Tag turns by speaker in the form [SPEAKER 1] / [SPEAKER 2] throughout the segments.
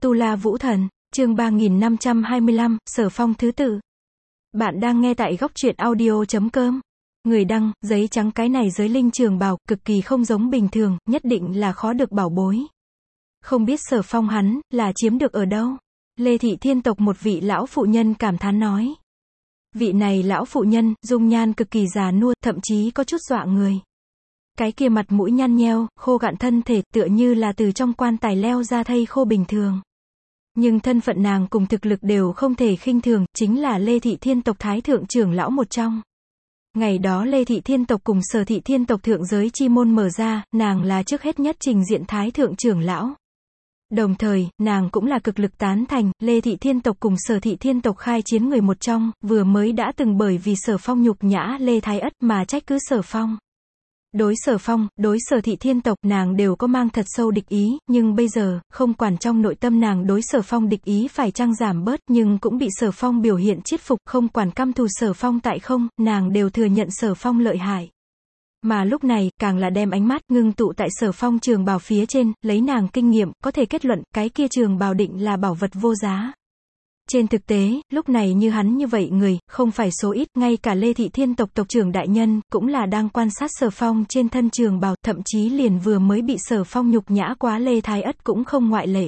[SPEAKER 1] Tu La Vũ Thần, chương 3525, Sở Phong thứ tự. Bạn đang nghe tại góc truyện audio.com. Người đăng, giấy trắng cái này giới linh trường bào, cực kỳ không giống bình thường, nhất định là khó được bảo bối. Không biết Sở Phong hắn, là chiếm được ở đâu? Lê Thị Thiên tộc một vị lão phụ nhân cảm thán nói. Vị này lão phụ nhân, dung nhan cực kỳ già nua, thậm chí có chút dọa người. Cái kia mặt mũi nhăn nheo, khô gạn thân thể, tựa như là từ trong quan tài leo ra thây khô bình thường. Nhưng thân phận nàng cùng thực lực đều không thể khinh thường, chính là Lê Thị Thiên tộc thái thượng trưởng lão một trong. Ngày đó Lê Thị Thiên tộc cùng Sở Thị Thiên tộc thượng giới chi môn mở ra, nàng là trước hết nhất trình diện thái thượng trưởng lão. Đồng thời, nàng cũng là cực lực tán thành, Lê Thị Thiên tộc cùng Sở Thị Thiên tộc khai chiến người một trong, vừa mới đã từng bởi vì Sở Phong nhục nhã Lê Thái Ất mà trách cứ Sở Phong. Đối Sở Phong, đối Sở Thị Thiên tộc, nàng đều có mang thật sâu địch ý, nhưng bây giờ, không quản trong nội tâm nàng đối Sở Phong địch ý phải chăng giảm bớt, nhưng cũng bị Sở Phong biểu hiện chiết phục, không quản căm thù Sở Phong tại không, nàng đều thừa nhận Sở Phong lợi hại. Mà lúc này, càng là đem ánh mắt ngưng tụ tại Sở Phong trường bào phía trên, lấy nàng kinh nghiệm, có thể kết luận, cái kia trường bào định là bảo vật vô giá. Trên thực tế, lúc này như hắn như vậy người, không phải số ít, ngay cả Lê Thị Thiên tộc tộc trưởng đại nhân, cũng là đang quan sát Sở Phong trên thân trường bào, thậm chí liền vừa mới bị Sở Phong nhục nhã quá Lê Thái Ất cũng không ngoại lệ.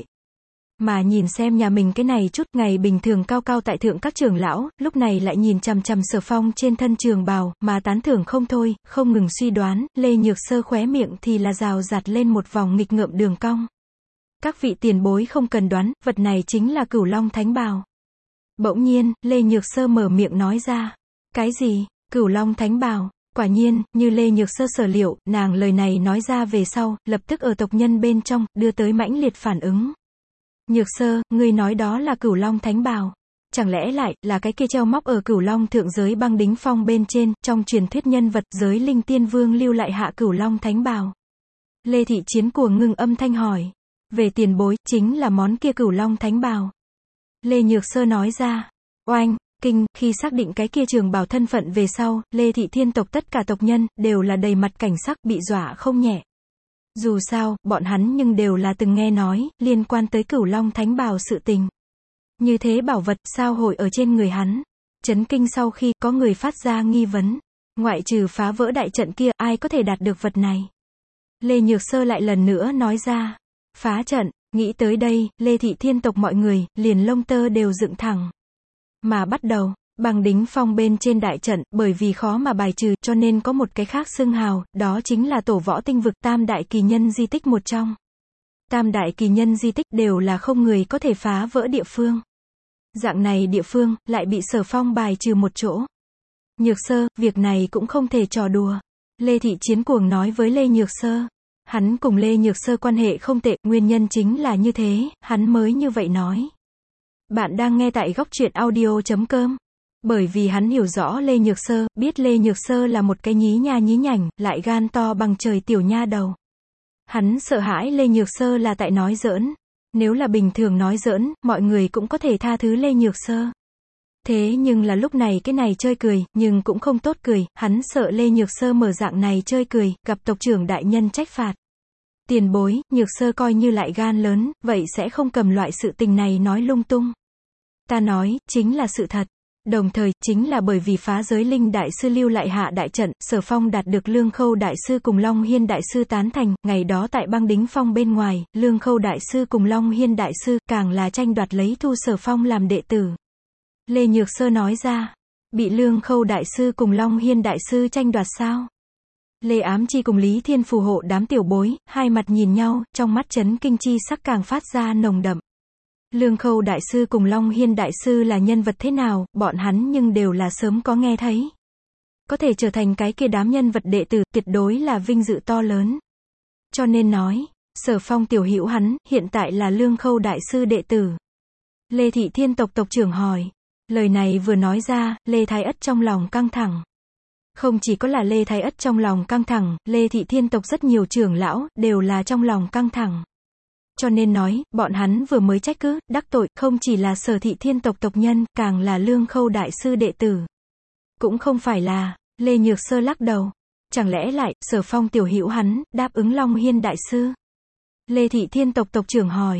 [SPEAKER 1] Mà nhìn xem nhà mình cái này chút, ngày bình thường cao cao tại thượng các trưởng lão, lúc này lại nhìn chằm chằm Sở Phong trên thân trường bào, mà tán thưởng không thôi, không ngừng suy đoán, Lê Nhược Sơ khóe miệng thì là rào rạt lên một vòng nghịch ngợm đường cong. Các vị tiền bối không cần đoán, vật này chính là Cửu Long Thánh Bào. Bỗng nhiên, Lê Nhược Sơ mở miệng nói ra. Cái gì? Cửu Long Thánh Bào? Quả nhiên, như Lê Nhược Sơ sở liệu, nàng lời này nói ra về sau, lập tức ở tộc nhân bên trong, đưa tới mãnh liệt phản ứng. Nhược Sơ, ngươi nói đó là Cửu Long Thánh Bào. Chẳng lẽ lại, là cái kia treo móc ở Cửu Long thượng giới băng đính phong bên trên, trong truyền thuyết nhân vật giới linh tiên vương lưu lại hạ Cửu Long Thánh Bào? Lê Thị Chiến cuồng ngưng âm thanh hỏi. Về tiền bối, chính là món kia Cửu Long Thánh Bào. Lê Nhược Sơ nói ra. Oanh, kinh, khi xác định cái kia trường bào thân phận về sau, Lê Thị Thiên tộc tất cả tộc nhân, đều là đầy mặt cảnh sắc, bị dọa không nhẹ. Dù sao, bọn hắn nhưng đều là từng nghe nói, liên quan tới Cửu Long Thánh Bào sự tình. Như thế bảo vật, sao hội ở trên người hắn? Chấn kinh sau khi, có người phát ra nghi vấn. Ngoại trừ phá vỡ đại trận kia, ai có thể đạt được vật này? Lê Nhược Sơ lại lần nữa nói ra. Phá trận. Nghĩ tới đây, Lê Thị Thiên tộc mọi người, liền lông tơ đều dựng thẳng. Mà bắt đầu, băng đính phong bên trên đại trận, bởi vì khó mà bài trừ, cho nên có một cái khác xưng hào, đó chính là tổ võ tinh vực tam đại kỳ nhân di tích một trong. Tam đại kỳ nhân di tích đều là không người có thể phá vỡ địa phương. Dạng này địa phương, lại bị Sở Phong bài trừ một chỗ. Nhược Sơ, việc này cũng không thể trò đùa. Lê Thị Chiến cuồng nói với Lê Nhược Sơ. Hắn cùng Lê Nhược Sơ quan hệ không tệ, nguyên nhân chính là như thế, hắn mới như vậy nói. Bạn đang nghe tại góc truyện audio.com. Bởi vì hắn hiểu rõ Lê Nhược Sơ, biết Lê Nhược Sơ là một cái nhí nha nhí nhảnh, lại gan to bằng trời tiểu nha đầu. Hắn sợ hãi Lê Nhược Sơ là tại nói giỡn. Nếu là bình thường nói giỡn, mọi người cũng có thể tha thứ Lê Nhược Sơ. Thế nhưng là lúc này cái này chơi cười, nhưng cũng không tốt cười, hắn sợ Lê Nhược Sơ mở dạng này chơi cười, gặp tộc trưởng đại nhân trách phạt. Tiền bối, Nhược Sơ coi như lại gan lớn, vậy sẽ không cầm loại sự tình này nói lung tung. Ta nói, chính là sự thật. Đồng thời, chính là bởi vì phá giới linh đại sư lưu lại hạ đại trận, Sở Phong đạt được Lương Khâu đại sư cùng Long Hiên đại sư tán thành, ngày đó tại băng đính phong bên ngoài, Lương Khâu đại sư cùng Long Hiên đại sư, càng là tranh đoạt lấy thu Sở Phong làm đệ tử. Lê Nhược Sơ nói ra. Bị Lương Khâu đại sư cùng Long Hiên đại sư tranh đoạt sao? Lê Ám Chi cùng Lý Thiên phù hộ đám tiểu bối, hai mặt nhìn nhau, trong mắt chấn kinh chi sắc càng phát ra nồng đậm. Lương Khâu đại sư cùng Long Hiên đại sư là nhân vật thế nào, bọn hắn nhưng đều là sớm có nghe thấy. Có thể trở thành cái kia đám nhân vật đệ tử, tuyệt đối là vinh dự to lớn. Cho nên nói, Sở Phong tiểu hữu hắn, hiện tại là Lương Khâu đại sư đệ tử. Lê Thị Thiên tộc tộc trưởng hỏi. Lời này vừa nói ra, Lê Thái Ất trong lòng căng thẳng. Không chỉ có là Lê Thái Ất trong lòng căng thẳng, Lê Thị Thiên tộc rất nhiều trưởng lão, đều là trong lòng căng thẳng. Cho nên nói, bọn hắn vừa mới trách cứ, đắc tội, không chỉ là Sở Thị Thiên tộc tộc nhân, càng là Lương Khâu đại sư đệ tử. Cũng không phải là, Lê Nhược Sơ lắc đầu. Chẳng lẽ lại, Sở Phong tiểu hữu hắn, đáp ứng Long Hiên đại sư? Lê Thị Thiên tộc tộc trưởng hỏi.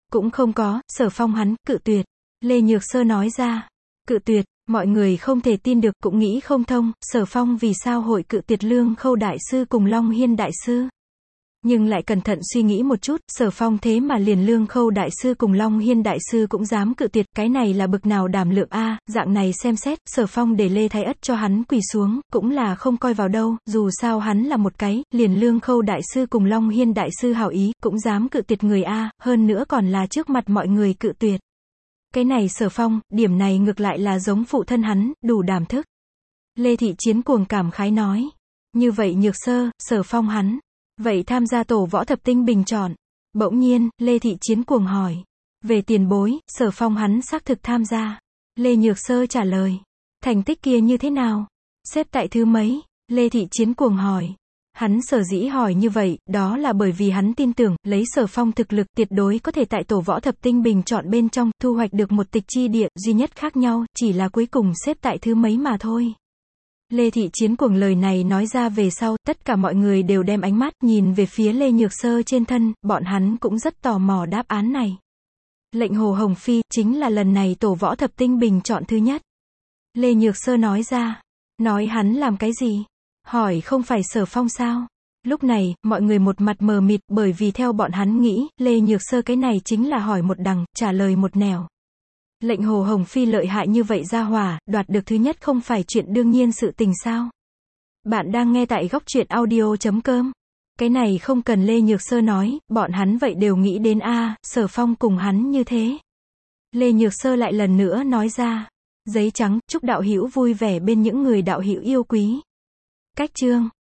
[SPEAKER 1] Cũng không có, Sở Phong hắn, cự tuyệt. Lê Nhược Sơ nói ra. Cự tuyệt, mọi người không thể tin được, cũng nghĩ không thông, Sở Phong vì sao hội cự tuyệt Lương Khâu Đại Sư cùng Long Hiên Đại Sư. Nhưng lại cẩn thận suy nghĩ một chút, Sở Phong thế mà liền Lương Khâu Đại Sư cùng Long Hiên Đại Sư cũng dám cự tuyệt, cái này là bực nào đảm lượng a, dạng này xem xét, Sở Phong để Lê Thái Ất cho hắn quỳ xuống, cũng là không coi vào đâu, dù sao hắn là một cái, liền Lương Khâu Đại Sư cùng Long Hiên Đại Sư hảo ý, cũng dám cự tuyệt người a, hơn nữa còn là trước mặt mọi người cự tuyệt. Cái này Sở Phong, điểm này ngược lại là giống phụ thân hắn, đủ đảm thức. Lê Thị Chiến cuồng cảm khái nói. Như vậy Nhược Sơ, Sở Phong hắn. Vậy tham gia tổ võ thập tinh bình chọn. Bỗng nhiên, Lê Thị Chiến cuồng hỏi. Về tiền bối, Sở Phong hắn xác thực tham gia. Lê Nhược Sơ trả lời. Thành tích kia như thế nào? Xếp tại thứ mấy? Lê Thị Chiến cuồng hỏi. Hắn sở dĩ hỏi như vậy, đó là bởi vì hắn tin tưởng, lấy Sở Phong thực lực, tuyệt đối có thể tại tổ võ thập tinh bình chọn bên trong, thu hoạch được một tịch chi địa, duy nhất khác nhau, chỉ là cuối cùng xếp tại thứ mấy mà thôi. Lê Thị Chiến cuồng lời này nói ra về sau, tất cả mọi người đều đem ánh mắt nhìn về phía Lê Nhược Sơ trên thân, bọn hắn cũng rất tò mò đáp án này. Lệnh Hồ Hồng Phi, chính là lần này tổ võ thập tinh bình chọn thứ nhất. Lê Nhược Sơ nói ra. Nói hắn làm cái gì? Hỏi không phải Sở Phong sao? Lúc này, mọi người một mặt mờ mịt, bởi vì theo bọn hắn nghĩ, Lê Nhược Sơ cái này chính là hỏi một đằng, trả lời một nẻo. Lệnh Hồ Hồng Phi lợi hại như vậy ra hỏa, đoạt được thứ nhất không phải chuyện đương nhiên sự tình sao? Bạn đang nghe tại góc truyện audio.com. Cái này không cần Lê Nhược Sơ nói, bọn hắn vậy đều nghĩ đến Sở Phong cùng hắn như thế. Lê Nhược Sơ lại lần nữa nói ra. Giấy trắng, chúc đạo hữu vui vẻ bên những người đạo hữu yêu quý. Cách chương